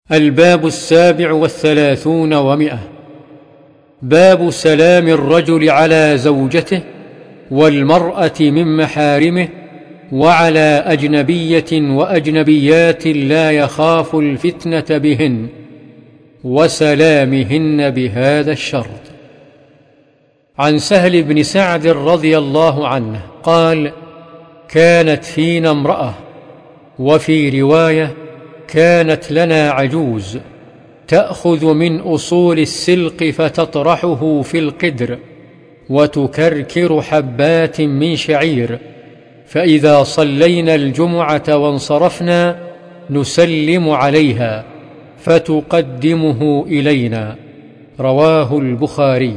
الباب 37 و100. باب سلام الرجل على زوجته والمرأة من محارمه وعلى أجنبية وأجنبيات لا يخاف الفتنة بهن وسلامهن بهذا الشرط. عن سهل بن سعد رضي الله عنه قال: كانت فينا امرأة، وفي رواية: كانت لنا عجوز تأخذ من أصول السلق فتطرحه في القدر وتكركر حبات من شعير، فإذا صلينا الجمعة وانصرفنا نسلم عليها فتقدمه إلينا. رواه البخاري.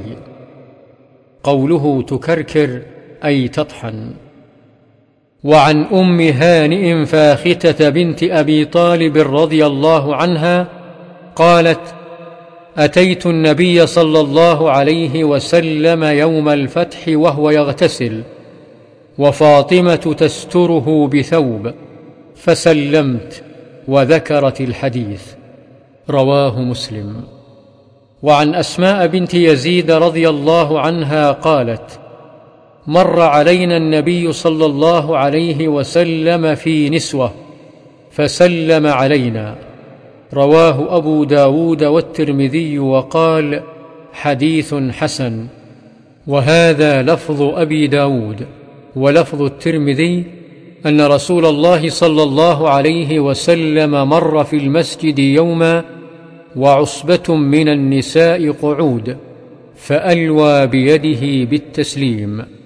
قوله تكركر أي تطحن. وعن أم هانئ فاختة بنت أبي طالب رضي الله عنها قالت: أتيت النبي صلى الله عليه وسلم يوم الفتح وهو يغتسل، وفاطمة تستره بثوب، فسلمت، وذكرت الحديث. رواه مسلم. وعن أسماء بنت يزيد رضي الله عنها قالت: مر علينا النبي صلى الله عليه وسلم في نسوة فسلم علينا. رواه أبو داود والترمذي وقال: حديث حسن. وهذا لفظ أبي داود. ولفظ الترمذي أن رسول الله صلى الله عليه وسلم مر في المسجد يوما وعصبة من النساء قعود، فألوى بيده بالتسليم.